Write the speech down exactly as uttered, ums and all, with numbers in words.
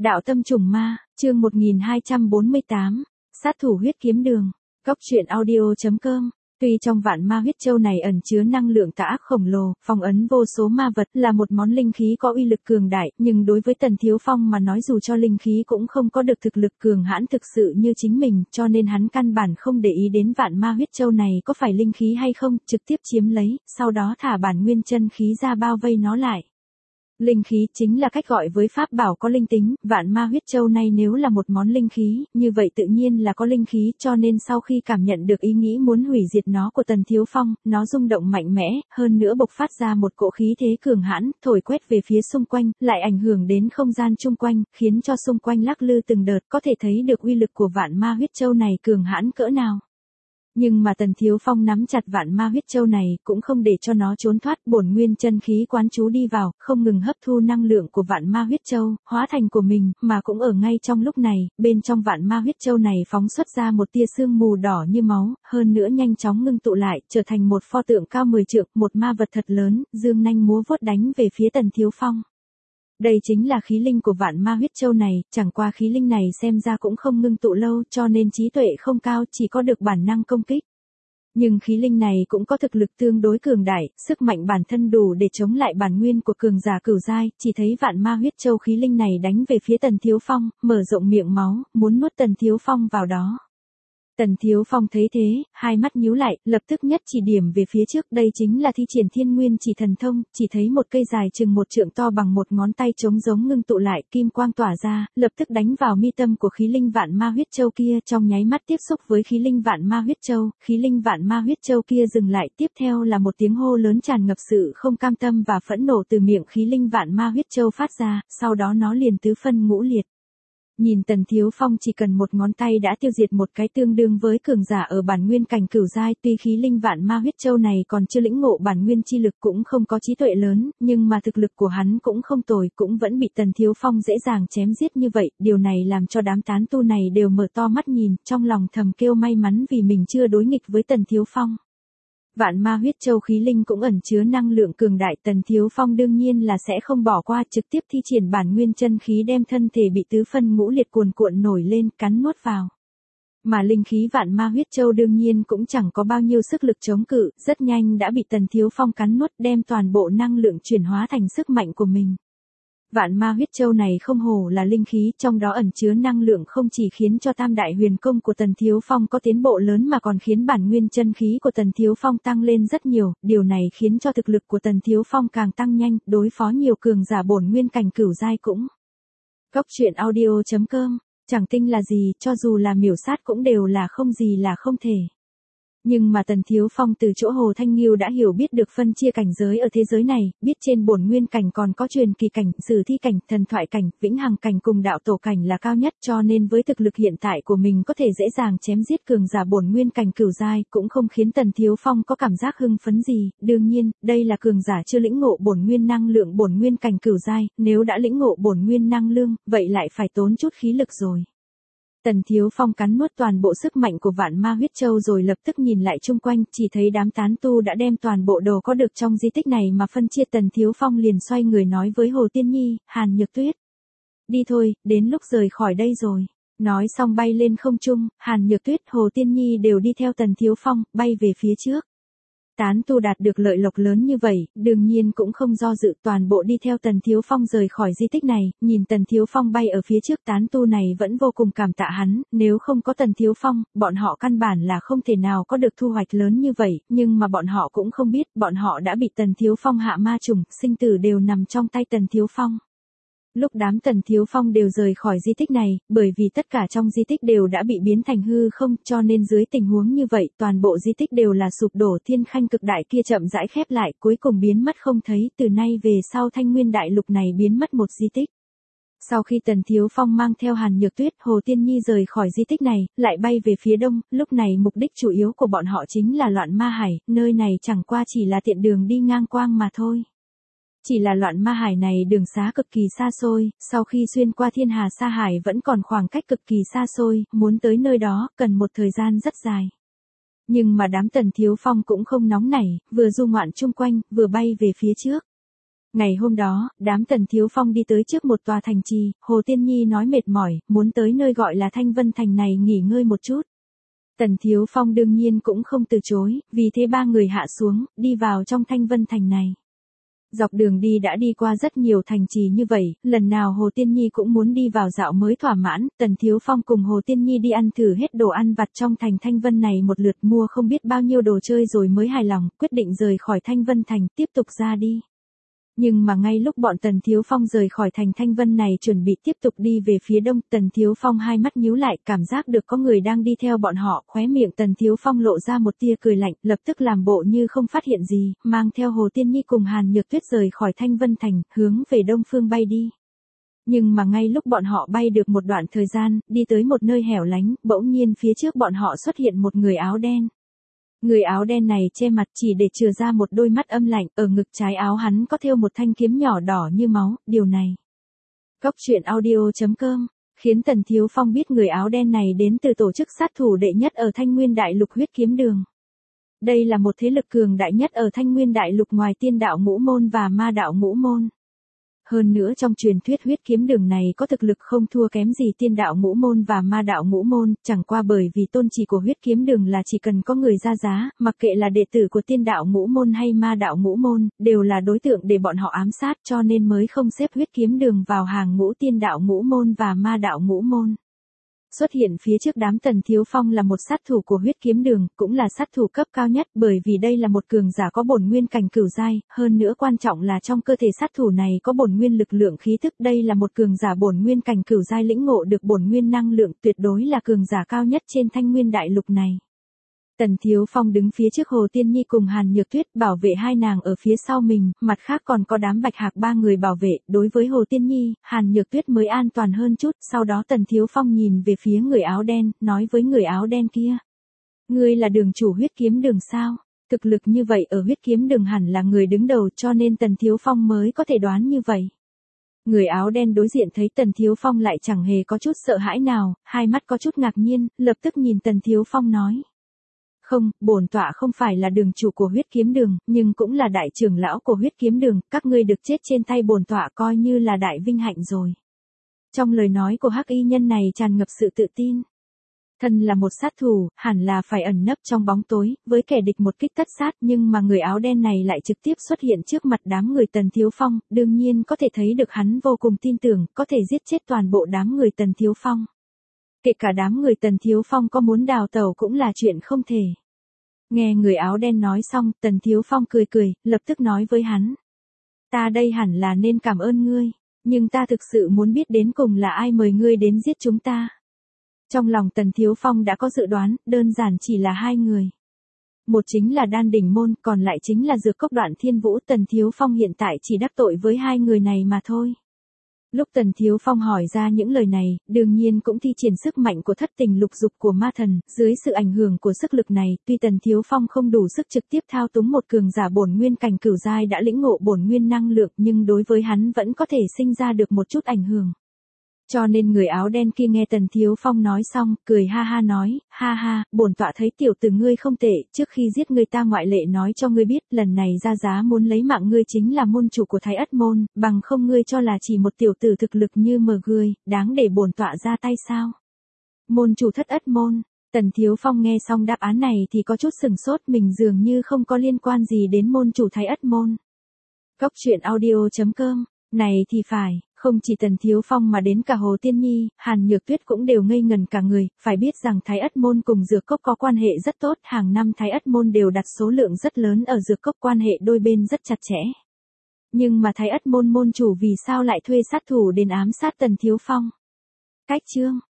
Đạo tâm trùng ma, chương một nghìn hai trăm bốn mươi tám, sát thủ huyết kiếm đường. Cốc truyện audio chấm com. Tuy trong vạn ma huyết châu này ẩn chứa năng lượng tà ác khổng lồ, phong ấn vô số ma vật, là một món linh khí có uy lực cường đại, nhưng đối với Tần Thiếu Phong mà nói dù cho linh khí cũng không có được thực lực cường hãn thực sự như chính mình, cho nên hắn căn bản không để ý đến vạn ma huyết châu này có phải linh khí hay không, trực tiếp chiếm lấy, sau đó thả bản nguyên chân khí ra bao vây nó lại. Linh khí chính là cách gọi với pháp bảo có linh tính, vạn ma huyết châu này nếu là một món linh khí, như vậy tự nhiên là có linh khí, cho nên sau khi cảm nhận được ý nghĩ muốn hủy diệt nó của Tần Thiếu Phong, nó rung động mạnh mẽ, hơn nữa bộc phát ra một cỗ khí thế cường hãn, thổi quét về phía xung quanh, lại ảnh hưởng đến không gian chung quanh, khiến cho xung quanh lắc lư từng đợt, có thể thấy được uy lực của vạn ma huyết châu này cường hãn cỡ nào. Nhưng mà Tần Thiếu Phong nắm chặt vạn ma huyết châu này, cũng không để cho nó trốn thoát, bổn nguyên chân khí quán chú đi vào, không ngừng hấp thu năng lượng của vạn ma huyết châu, hóa thành của mình, mà cũng ở ngay trong lúc này, bên trong vạn ma huyết châu này phóng xuất ra một tia sương mù đỏ như máu, hơn nữa nhanh chóng ngưng tụ lại, trở thành một pho tượng cao mười trượng, một ma vật thật lớn, dương nanh múa vuốt đánh về phía Tần Thiếu Phong. Đây chính là khí linh của vạn ma huyết châu này, chẳng qua khí linh này xem ra cũng không ngưng tụ lâu cho nên trí tuệ không cao, chỉ có được bản năng công kích. Nhưng khí linh này cũng có thực lực tương đối cường đại, sức mạnh bản thân đủ để chống lại bản nguyên của cường giả cửu giai, chỉ thấy vạn ma huyết châu khí linh này đánh về phía Tần Thiếu Phong, mở rộng miệng máu, muốn nuốt Tần Thiếu Phong vào đó. Tần Thiếu Phong thấy thế, hai mắt nhíu lại, lập tức nhất chỉ điểm về phía trước, đây chính là thi triển thiên nguyên chỉ thần thông, chỉ thấy một cây dài chừng một trượng to bằng một ngón tay trống giống ngưng tụ lại, kim quang tỏa ra, lập tức đánh vào mi tâm của khí linh vạn ma huyết châu kia, trong nháy mắt tiếp xúc với khí linh vạn ma huyết châu, khí linh vạn ma huyết châu kia dừng lại, tiếp theo là một tiếng hô lớn tràn ngập sự không cam tâm và phẫn nộ từ miệng khí linh vạn ma huyết châu phát ra, sau đó nó liền tứ phân ngũ liệt. Nhìn Tần Thiếu Phong chỉ cần một ngón tay đã tiêu diệt một cái tương đương với cường giả ở bản nguyên cảnh cửu giai, tuy khí linh vạn ma huyết châu này còn chưa lĩnh ngộ bản nguyên chi lực cũng không có trí tuệ lớn, nhưng mà thực lực của hắn cũng không tồi, cũng vẫn bị Tần Thiếu Phong dễ dàng chém giết như vậy, điều này làm cho đám tán tu này đều mở to mắt nhìn, trong lòng thầm kêu may mắn vì mình chưa đối nghịch với Tần Thiếu Phong. Vạn ma huyết châu khí linh cũng ẩn chứa năng lượng cường đại, Tần Thiếu Phong đương nhiên là sẽ không bỏ qua, trực tiếp thi triển bản nguyên chân khí đem thân thể bị tứ phân ngũ liệt cuồn cuộn nổi lên, cắn nuốt vào. Mà linh khí vạn ma huyết châu đương nhiên cũng chẳng có bao nhiêu sức lực chống cự, rất nhanh đã bị Tần Thiếu Phong cắn nuốt, đem toàn bộ năng lượng chuyển hóa thành sức mạnh của mình. Vạn ma huyết châu này không hổ là linh khí, trong đó ẩn chứa năng lượng không chỉ khiến cho tam đại huyền công của Tần Thiếu Phong có tiến bộ lớn mà còn khiến bản nguyên chân khí của Tần Thiếu Phong tăng lên rất nhiều, điều này khiến cho thực lực của Tần Thiếu Phong càng tăng nhanh, đối phó nhiều cường giả bổn nguyên cảnh cửu giai cũng. Cốc truyện audio chấm com, chẳng tinh là gì, cho dù là miểu sát cũng đều là không gì là không thể. Nhưng mà Tần Thiếu Phong từ chỗ Hồ Thanh Nghiêu đã hiểu biết được phân chia cảnh giới ở thế giới này, biết trên bổn nguyên cảnh còn có truyền kỳ cảnh, sử thi cảnh, thần thoại cảnh, vĩnh hằng cảnh cùng đạo tổ cảnh là cao nhất, cho nên với thực lực hiện tại của mình có thể dễ dàng chém giết cường giả bổn nguyên cảnh cửu giai, cũng không khiến Tần Thiếu Phong có cảm giác hưng phấn gì, đương nhiên, đây là cường giả chưa lĩnh ngộ bổn nguyên năng lượng bổn nguyên cảnh cửu giai, nếu đã lĩnh ngộ bổn nguyên năng lượng, vậy lại phải tốn chút khí lực rồi. Tần Thiếu Phong cắn nuốt toàn bộ sức mạnh của vạn ma huyết châu rồi lập tức nhìn lại chung quanh, chỉ thấy đám tán tu đã đem toàn bộ đồ có được trong di tích này mà phân chia. Tần Thiếu Phong liền xoay người nói với Hồ Tiên Nhi, Hàn Nhược Tuyết. Đi thôi, đến lúc rời khỏi đây rồi. Nói xong bay lên không trung, Hàn Nhược Tuyết, Hồ Tiên Nhi đều đi theo Tần Thiếu Phong, bay về phía trước. Tán tu đạt được lợi lộc lớn như vậy, đương nhiên cũng không do dự, toàn bộ đi theo Tần Thiếu Phong rời khỏi di tích này, nhìn Tần Thiếu Phong bay ở phía trước, tán tu này vẫn vô cùng cảm tạ hắn, nếu không có Tần Thiếu Phong, bọn họ căn bản là không thể nào có được thu hoạch lớn như vậy, nhưng mà bọn họ cũng không biết, bọn họ đã bị Tần Thiếu Phong hạ ma trùng, sinh tử đều nằm trong tay Tần Thiếu Phong. Lúc đám Tần Thiếu Phong đều rời khỏi di tích này, bởi vì tất cả trong di tích đều đã bị biến thành hư không, cho nên dưới tình huống như vậy, toàn bộ di tích đều là sụp đổ, thiên khanh cực đại kia chậm rãi khép lại, cuối cùng biến mất không thấy, từ nay về sau Thanh Nguyên đại lục này biến mất một di tích. Sau khi Tần Thiếu Phong mang theo Hàn Nhược Tuyết, Hồ Tiên Nhi rời khỏi di tích này, lại bay về phía đông, lúc này mục đích chủ yếu của bọn họ chính là Loạn Ma Hải, nơi này chẳng qua chỉ là tiện đường đi ngang quang mà thôi. Chỉ là Loạn Ma Hải này đường xá cực kỳ xa xôi, sau khi xuyên qua Thiên Hà Sa Hải vẫn còn khoảng cách cực kỳ xa xôi, muốn tới nơi đó, cần một thời gian rất dài. Nhưng mà đám Tần Thiếu Phong cũng không nóng nảy, vừa du ngoạn chung quanh, vừa bay về phía trước. Ngày hôm đó, đám Tần Thiếu Phong đi tới trước một tòa thành trì, Hồ Tiên Nhi nói mệt mỏi, muốn tới nơi gọi là Thanh Vân Thành này nghỉ ngơi một chút. Tần Thiếu Phong đương nhiên cũng không từ chối, vì thế ba người hạ xuống, đi vào trong Thanh Vân Thành này. Dọc đường đi đã đi qua rất nhiều thành trì như vậy, lần nào Hồ Tiên Nhi cũng muốn đi vào dạo mới thỏa mãn, Tần Thiếu Phong cùng Hồ Tiên Nhi đi ăn thử hết đồ ăn vặt trong thành Thanh Vân này một lượt, mua không biết bao nhiêu đồ chơi rồi mới hài lòng, quyết định rời khỏi Thanh Vân Thành, tiếp tục ra đi. Nhưng mà ngay lúc bọn Tần Thiếu Phong rời khỏi thành Thanh Vân này chuẩn bị tiếp tục đi về phía đông, Tần Thiếu Phong hai mắt nhíu lại, cảm giác được có người đang đi theo bọn họ, khóe miệng Tần Thiếu Phong lộ ra một tia cười lạnh, lập tức làm bộ như không phát hiện gì, mang theo Hồ Tiên Nhi cùng Hàn Nhược Tuyết rời khỏi Thanh Vân Thành, hướng về đông phương bay đi. Nhưng mà ngay lúc bọn họ bay được một đoạn thời gian, đi tới một nơi hẻo lánh, bỗng nhiên phía trước bọn họ xuất hiện một người áo đen. Người áo đen này che mặt chỉ để chừa ra một đôi mắt âm lạnh, ở ngực trái áo hắn có thêu một thanh kiếm nhỏ đỏ như máu, điều này. Cốc truyện audio chấm com, khiến Tần Thiếu Phong biết người áo đen này đến từ tổ chức sát thủ đệ nhất ở Thanh Nguyên Đại Lục Huyết Kiếm Đường. Đây là một thế lực cường đại nhất ở Thanh Nguyên Đại Lục ngoài Tiên Đạo Ngũ Môn và Ma Đạo Ngũ Môn. Hơn nữa trong truyền thuyết Huyết Kiếm Đường này có thực lực không thua kém gì Tiên Đạo Ngũ Môn và Ma Đạo Ngũ Môn, chẳng qua bởi vì tôn chỉ của Huyết Kiếm Đường là chỉ cần có người ra giá, mặc kệ là đệ tử của Tiên Đạo Ngũ Môn hay Ma Đạo Ngũ Môn, đều là đối tượng để bọn họ ám sát, cho nên mới không xếp Huyết Kiếm Đường vào hàng ngũ Tiên Đạo Ngũ Môn và Ma Đạo Ngũ Môn. Xuất hiện phía trước đám Tần Thiếu Phong là một sát thủ của Huyết Kiếm Đường, cũng là sát thủ cấp cao nhất, bởi vì đây là một cường giả có bổn nguyên cảnh cửu giai, hơn nữa quan trọng là trong cơ thể sát thủ này có bổn nguyên lực lượng khí tức, đây là một cường giả bổn nguyên cảnh cửu giai lĩnh ngộ được bổn nguyên năng lượng, tuyệt đối là cường giả cao nhất trên Thanh Nguyên Đại Lục này. Tần Thiếu Phong đứng phía trước Hồ Tiên Nhi cùng Hàn Nhược Tuyết, bảo vệ hai nàng ở phía sau mình, mặt khác còn có đám Bạch Hạc ba người bảo vệ, đối với Hồ Tiên Nhi, Hàn Nhược Tuyết mới an toàn hơn chút, sau đó Tần Thiếu Phong nhìn về phía người áo đen, nói với người áo đen kia. Ngươi là đường chủ Huyết Kiếm Đường sao? Thực lực như vậy ở Huyết Kiếm Đường hẳn là người đứng đầu, cho nên Tần Thiếu Phong mới có thể đoán như vậy. Người áo đen đối diện thấy Tần Thiếu Phong lại chẳng hề có chút sợ hãi nào, hai mắt có chút ngạc nhiên, lập tức nhìn Tần Thiếu Phong nói. Không, bổn tọa không phải là đường chủ của Huyết Kiếm Đường, nhưng cũng là đại trưởng lão của Huyết Kiếm Đường, các ngươi được chết trên tay bổn tọa coi như là đại vinh hạnh rồi. Trong lời nói của hắc y nhân này tràn ngập sự tự tin. Thân là một sát thủ, hẳn là phải ẩn nấp trong bóng tối, với kẻ địch một kích tất sát, nhưng mà người áo đen này lại trực tiếp xuất hiện trước mặt đám người Tần Thiếu Phong, đương nhiên có thể thấy được hắn vô cùng tin tưởng, có thể giết chết toàn bộ đám người Tần Thiếu Phong. Kể cả đám người Tần Thiếu Phong có muốn đào tẩu cũng là chuyện không thể. Nghe người áo đen nói xong, Tần Thiếu Phong cười cười, lập tức nói với hắn. Ta đây hẳn là nên cảm ơn ngươi, nhưng ta thực sự muốn biết đến cùng là ai mời ngươi đến giết chúng ta. Trong lòng Tần Thiếu Phong đã có dự đoán, đơn giản chỉ là hai người. Một chính là Đan Đỉnh Môn, còn lại chính là Dược Cốc Đoạn Thiên Vũ. Tần Thiếu Phong hiện tại chỉ đắc tội với hai người này mà thôi. Lúc Tần Thiếu Phong hỏi ra những lời này, đương nhiên cũng thi triển sức mạnh của thất tình lục dục của ma thần, dưới sự ảnh hưởng của sức lực này, tuy Tần Thiếu Phong không đủ sức trực tiếp thao túng một cường giả bổn nguyên cảnh cửu giai đã lĩnh ngộ bổn nguyên năng lượng, nhưng đối với hắn vẫn có thể sinh ra được một chút ảnh hưởng. Cho nên người áo đen kia nghe Tần Thiếu Phong nói xong, cười ha ha nói, ha ha, bổn tọa thấy tiểu tử ngươi không tệ, trước khi giết người ta ngoại lệ nói cho ngươi biết, lần này ra giá muốn lấy mạng ngươi chính là môn chủ của Thái Ất Môn, bằng không ngươi cho là chỉ một tiểu tử thực lực như mờ ngươi, đáng để bổn tọa ra tay sao? Môn chủ Thất Ất Môn. Tần Thiếu Phong nghe xong đáp án này thì có chút sừng sốt, mình dường như không có liên quan gì đến môn chủ Thái Ất Môn. Cốc truyện audio chấm com, này thì phải. Không chỉ Tần Thiếu Phong mà đến cả Hồ Tiên Nhi, Hàn Nhược Tuyết cũng đều ngây ngần cả người, phải biết rằng Thái Ất Môn cùng Dược Cốc có quan hệ rất tốt, hàng năm Thái Ất Môn đều đặt số lượng rất lớn ở Dược Cốc, quan hệ đôi bên rất chặt chẽ. Nhưng mà Thái Ất Môn môn chủ vì sao lại thuê sát thủ đến ám sát Tần Thiếu Phong? Cách chương